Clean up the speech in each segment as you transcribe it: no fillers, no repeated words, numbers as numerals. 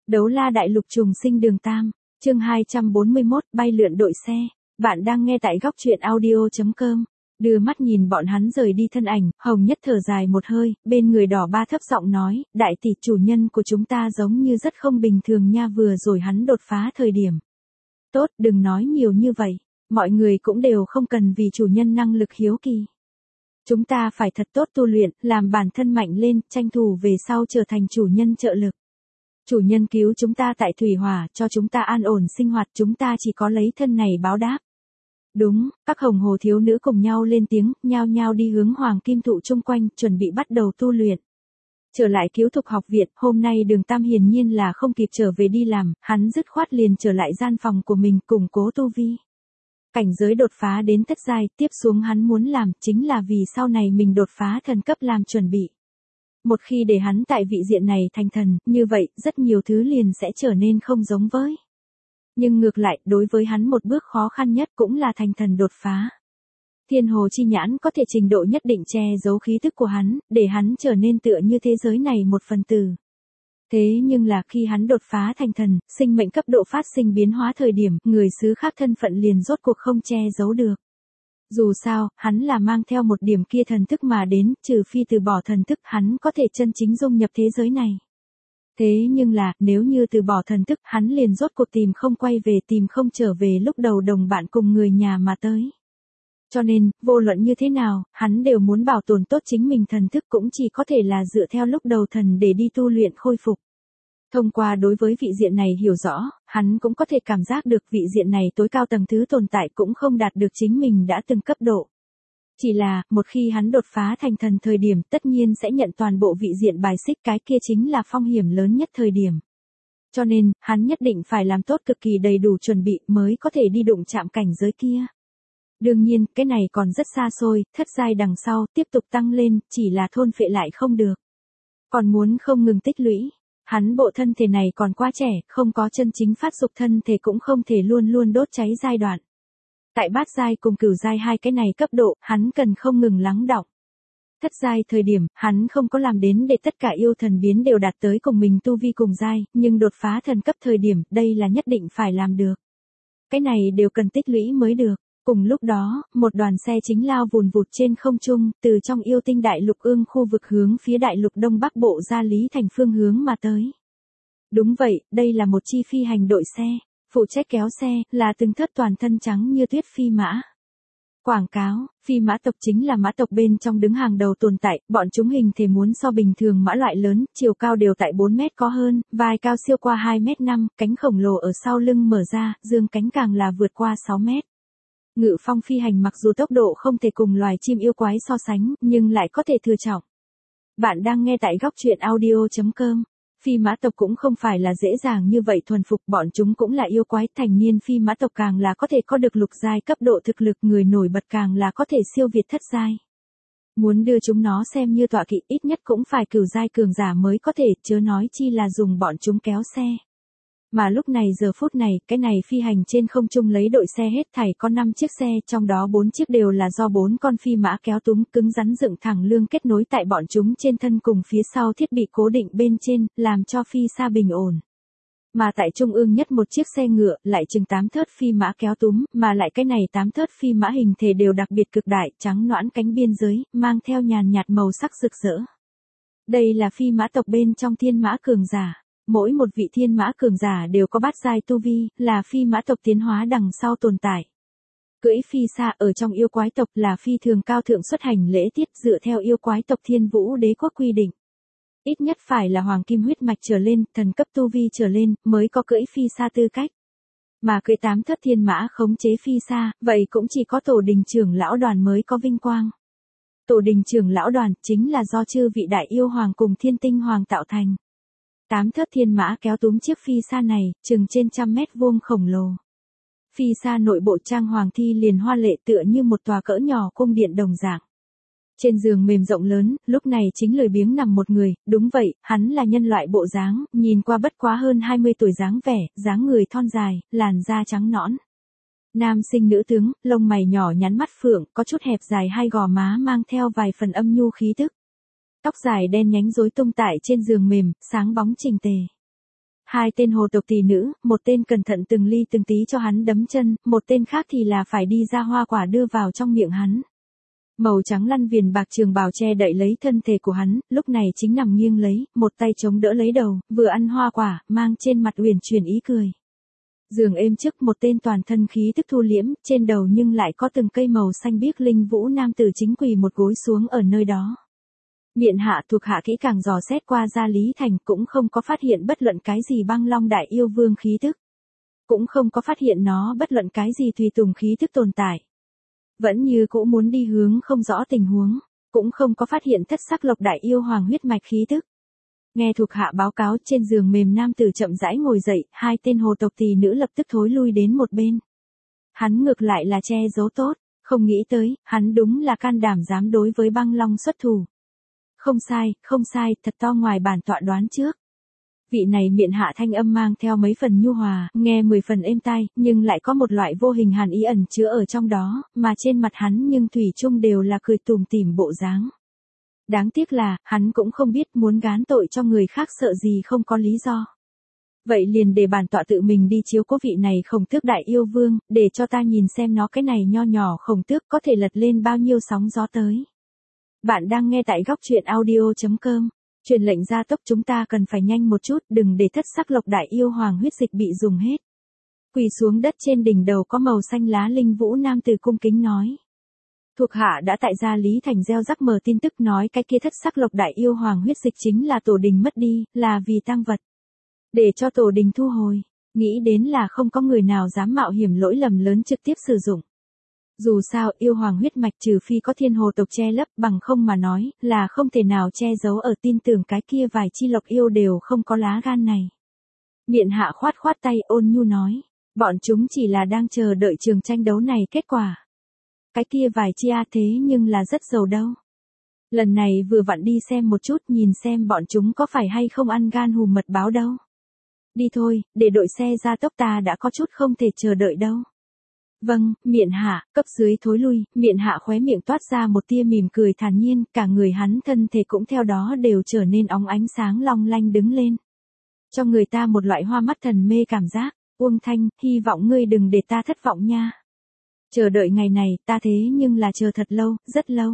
Đấu la đại lục trùng sinh đường tam, chương 241, bay lượn đội xe. Bạn đang nghe tại góc truyện audio.com. Đưa mắt nhìn bọn hắn rời đi thân ảnh, Hồng Nhất thở dài một hơi, bên người đỏ ba thấp giọng nói, đại tỷ chủ nhân của chúng ta giống như rất không bình thường nha, vừa rồi hắn đột phá thời điểm. Tốt, đừng nói nhiều như vậy, mọi người cũng đều không cần vì chủ nhân năng lực hiếu kỳ. Chúng ta phải thật tốt tu luyện, làm bản thân mạnh lên, tranh thủ về sau trở thành chủ nhân trợ lực. Chủ nhân cứu chúng ta tại thủy hỏa, cho chúng ta an ổn sinh hoạt, chúng ta chỉ có lấy thân này báo đáp. Đúng, các hồng hồ thiếu nữ cùng nhau lên tiếng, nhao nhao đi hướng hoàng kim thụ chung quanh, chuẩn bị bắt đầu tu luyện. Trở lại Cứu Thục học viện, hôm nay Đường Tam hiển nhiên là không kịp trở về đi làm, hắn dứt khoát liền trở lại gian phòng của mình, củng cố tu vi. Cảnh giới đột phá đến thất giai, tiếp xuống hắn muốn làm chính là vì sau này mình đột phá thần cấp làm chuẩn bị. Một khi để hắn tại vị diện này thành thần, như vậy, rất nhiều thứ liền sẽ trở nên không giống với. Nhưng ngược lại, đối với hắn một bước khó khăn nhất cũng là thành thần đột phá. Thiên hồ chi nhãn có thể trình độ nhất định che giấu khí tức của hắn, để hắn trở nên tựa như thế giới này một phần tử. Thế nhưng là khi hắn đột phá thành thần, sinh mệnh cấp độ phát sinh biến hóa thời điểm, người xứ khác thân phận liền rốt cuộc không che giấu được. Dù sao, hắn là mang theo một điểm kia thần thức mà đến, trừ phi từ bỏ thần thức hắn có thể chân chính dung nhập thế giới này. Thế nhưng là, nếu như từ bỏ thần thức, hắn liền rốt cuộc tìm không quay về, tìm không trở về lúc đầu đồng bạn cùng người nhà mà tới. Cho nên, vô luận như thế nào, hắn đều muốn bảo tồn tốt chính mình thần thức, cũng chỉ có thể là dựa theo lúc đầu thần để đi tu luyện khôi phục. Thông qua đối với vị diện này hiểu rõ, hắn cũng có thể cảm giác được vị diện này tối cao tầng thứ tồn tại cũng không đạt được chính mình đã từng cấp độ. Chỉ là, một khi hắn đột phá thành thần thời điểm, tất nhiên sẽ nhận toàn bộ vị diện bài xích, cái kia chính là phong hiểm lớn nhất thời điểm. Cho nên, hắn nhất định phải làm tốt cực kỳ đầy đủ chuẩn bị mới có thể đi đụng chạm cảnh giới kia. Đương nhiên, cái này còn rất xa xôi, thất giai đằng sau, tiếp tục tăng lên, chỉ là thôn phệ lại không được. Còn muốn không ngừng tích lũy. Hắn bộ thân thể này còn quá trẻ, không có chân chính phát dục thân thể cũng không thể luôn luôn đốt cháy giai đoạn. Tại bát giai cùng cửu giai hai cái này cấp độ, hắn cần không ngừng lắng đọng. Thất giai thời điểm, hắn không có làm đến để tất cả yêu thần biến đều đạt tới cùng mình tu vi cùng giai, nhưng đột phá thần cấp thời điểm, đây là nhất định phải làm được. Cái này đều cần tích lũy mới được. Cùng lúc đó, một đoàn xe chính lao vùn vụt trên không trung, từ trong yêu tinh đại lục ương khu vực hướng phía đại lục đông bắc bộ Gia Lý thành phương hướng mà tới. Đúng vậy, đây là một chi phi hành đội xe, phụ trách kéo xe, là từng thớt toàn thân trắng như tuyết phi mã. Quảng cáo, phi mã tộc chính là mã tộc bên trong đứng hàng đầu tồn tại, bọn chúng hình thể muốn so bình thường mã loại lớn, chiều cao đều tại 4 mét có hơn, vai cao siêu qua 2 mét 5, cánh khổng lồ ở sau lưng mở ra, dương cánh càng là vượt qua 6 mét. Ngự phong phi hành mặc dù tốc độ không thể cùng loài chim yêu quái so sánh, nhưng lại có thể thừa trọng. Bạn đang nghe tại góc truyện audio.com. Phi mã tộc cũng không phải là dễ dàng như vậy thuần phục, bọn chúng cũng là yêu quái, thành niên phi mã tộc càng là có thể có được lục giai cấp độ thực lực, người nổi bật càng là có thể siêu việt thất giai. Muốn đưa chúng nó xem như tọa kỵ, ít nhất cũng phải cửu giai cường giả mới có thể, chớ nói chi là dùng bọn chúng kéo xe. Mà lúc này giờ phút này, cái này phi hành trên không trung lấy đội xe hết thảy có 5 chiếc xe, trong đó 4 chiếc đều là do 4 con phi mã kéo túm cứng rắn dựng thẳng lưng kết nối tại bọn chúng trên thân cùng phía sau thiết bị cố định bên trên, làm cho phi xa bình ổn. Mà tại trung ương nhất một chiếc xe ngựa, lại chừng 8 thớt phi mã kéo túm, mà lại cái này 8 thớt phi mã hình thể đều đặc biệt cực đại, trắng nõn cánh biên giới, mang theo nhàn nhạt màu sắc rực rỡ. Đây là phi mã tộc bên trong thiên mã cường giả. Mỗi một vị thiên mã cường giả đều có bát giai tu vi, là phi mã tộc tiến hóa đằng sau tồn tại. Cưỡi phi xa ở trong yêu quái tộc là phi thường cao thượng xuất hành lễ tiết, dựa theo yêu quái tộc Thiên Vũ Đế quốc quy định. Ít nhất phải là hoàng kim huyết mạch trở lên, thần cấp tu vi trở lên, mới có cưỡi phi xa tư cách. Mà cưỡi 8 thất thiên mã khống chế phi xa, vậy cũng chỉ có tổ đình trưởng lão đoàn mới có vinh quang. Tổ đình trưởng lão đoàn chính là do chư vị đại yêu hoàng cùng thiên tinh hoàng tạo thành. 8 thớt thiên mã kéo túm chiếc phi xa này, chừng trên 100 mét vuông khổng lồ. Phi xa nội bộ trang hoàng thi liền hoa lệ tựa như một tòa cỡ nhỏ cung điện đồng dạng. Trên giường mềm rộng lớn, lúc này chính lười biếng nằm một người, đúng vậy, hắn là nhân loại bộ dáng, nhìn qua bất quá hơn 20 tuổi dáng vẻ, dáng người thon dài, làn da trắng nõn. Nam sinh nữ tướng, lông mày nhỏ nhắn mắt phượng, có chút hẹp dài hai gò má mang theo vài phần âm nhu khí tức. Tóc dài đen nhánh rối tung tại trên giường mềm, sáng bóng chỉnh tề. Hai tên hồ tộc tỷ nữ, một tên cẩn thận từng ly từng tí cho hắn đấm chân, một tên khác thì là phải đi ra hoa quả đưa vào trong miệng hắn. Màu trắng lăn viền bạc trường bào che đậy lấy thân thể của hắn, lúc này chính nằm nghiêng lấy, một tay chống đỡ lấy đầu, vừa ăn hoa quả, mang trên mặt uyển chuyển ý cười. Giường êm trước một tên toàn thân khí tức thu liễm, trên đầu nhưng lại có từng cây màu xanh biếc linh vũ nam tử chính quỳ một gối xuống ở nơi đó. Miện hạ thuộc hạ kỹ càng dò xét qua Gia Lý Thành cũng không có phát hiện bất luận cái gì băng long đại yêu vương khí tức. Cũng không có phát hiện nó bất luận cái gì tùy tùng khí tức tồn tại. Vẫn như cũ muốn đi hướng không rõ tình huống, cũng không có phát hiện thất sắc lộc đại yêu hoàng huyết mạch khí tức. Nghe thuộc hạ báo cáo trên giường mềm nam tử chậm rãi ngồi dậy, hai tên hồ tộc tỷ nữ lập tức thối lui đến một bên. Hắn ngược lại là che giấu tốt, không nghĩ tới, hắn đúng là can đảm dám đối với băng long xuất thủ. Không sai, thật to ngoài bản tọa đoán trước. Vị này miệng hạ thanh âm mang theo mấy phần nhu hòa, nghe 10 phần êm tai, nhưng lại có một loại vô hình hàn ý ẩn chứa ở trong đó, mà trên mặt hắn nhưng thủy chung đều là cười tủm tỉm bộ dáng. Đáng tiếc là, hắn cũng không biết muốn gán tội cho người khác sợ gì không có lý do. Vậy liền để bản tọa tự mình đi chiếu cố vị này Khổng Tước đại yêu vương, để cho ta nhìn xem nó cái này nho nhỏ Khổng Tước có thể lật lên bao nhiêu sóng gió tới. Bạn đang nghe tại góc truyện audio.com. Truyền lệnh gia tốc chúng ta cần phải nhanh một chút, đừng để thất sắc lộc đại yêu hoàng huyết dịch bị dùng hết. Quỳ xuống đất trên đỉnh đầu có màu xanh lá linh vũ nam tử cung kính nói. Thuộc hạ đã tại Gia Lý Thành gieo rắc mờ tin tức nói cái kia thất sắc lộc đại yêu hoàng huyết dịch chính là tổ đình mất đi, là vì tang vật. Để cho tổ đình thu hồi, nghĩ đến là không có người nào dám mạo hiểm lỗi lầm lớn trực tiếp sử dụng. Dù sao yêu hoàng huyết mạch trừ phi có thiên hồ tộc che lấp bằng không mà nói là không thể nào che giấu ở tin tưởng cái kia vài chi lộc yêu đều không có lá gan này. Miện hạ khoát tay ôn nhu nói, bọn chúng chỉ là đang chờ đợi trường tranh đấu này kết quả. Cái kia vài chi thế nhưng là rất giàu đâu. Lần này vừa vặn đi xem một chút nhìn xem bọn chúng có phải hay không ăn gan hùm mật báo đâu. Đi thôi, để đội xe ra tốc ta đã có chút không thể chờ đợi đâu. Vâng, miện hạ, cấp dưới thối lui, miện hạ khóe miệng toát ra một tia mỉm cười thản nhiên, cả người hắn thân thể cũng theo đó đều trở nên óng ánh sáng long lanh đứng lên. Cho người ta một loại hoa mắt thần mê cảm giác, Uông Thanh, hy vọng ngươi đừng để ta thất vọng nha. Chờ đợi ngày này, ta thế nhưng là chờ thật lâu, rất lâu.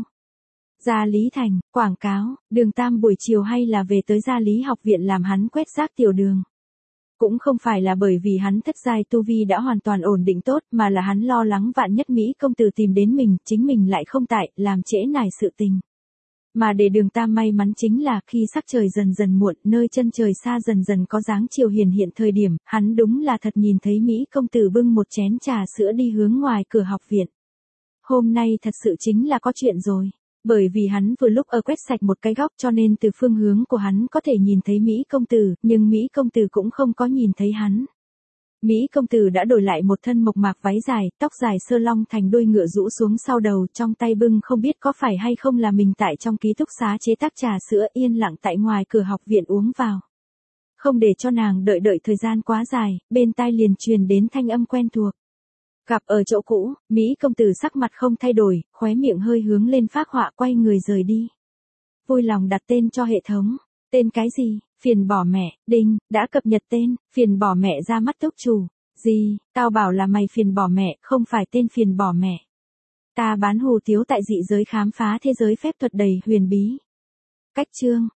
Gia Lý Thành, quảng cáo, Đường Tam buổi chiều hay là về tới Gia Lý học viện làm hắn quét rác tiểu đường. Cũng không phải là bởi vì hắn thất giai tu vi đã hoàn toàn ổn định tốt mà là hắn lo lắng vạn nhất Mỹ công tử tìm đến mình, chính mình lại không tại, làm trễ nải sự tình. Mà để Đường Tam may mắn chính là khi sắc trời dần dần muộn, nơi chân trời xa dần dần có dáng chiều hiển hiện thời điểm, hắn đúng là thật nhìn thấy Mỹ công tử bưng một chén trà sữa đi hướng ngoài cửa học viện. Hôm nay thật sự chính là có chuyện rồi. Bởi vì hắn vừa lúc ở quét sạch một cái góc cho nên từ phương hướng của hắn có thể nhìn thấy Mỹ công tử, nhưng Mỹ công tử cũng không có nhìn thấy hắn. Mỹ công tử đã đổi lại một thân mộc mạc váy dài, tóc dài sơ long thành đuôi ngựa rũ xuống sau đầu, trong tay bưng không biết có phải hay không là mình tại trong ký túc xá chế tác trà sữa yên lặng tại ngoài cửa học viện uống vào. Không để cho nàng đợi thời gian quá dài, bên tai liền truyền đến thanh âm quen thuộc. Gặp ở chỗ cũ, Mỹ công tử sắc mặt không thay đổi, khóe miệng hơi hướng lên phác họa quay người rời đi. Vui lòng đặt tên cho hệ thống. Tên cái gì? Phiền bỏ mẹ, đinh, đã cập nhật tên, phiền bỏ mẹ ra mắt túc chủ. Gì, tao bảo là mày phiền bỏ mẹ, không phải tên phiền bỏ mẹ. Ta bán hù tiếu tại dị giới khám phá thế giới phép thuật đầy huyền bí. Cách chương.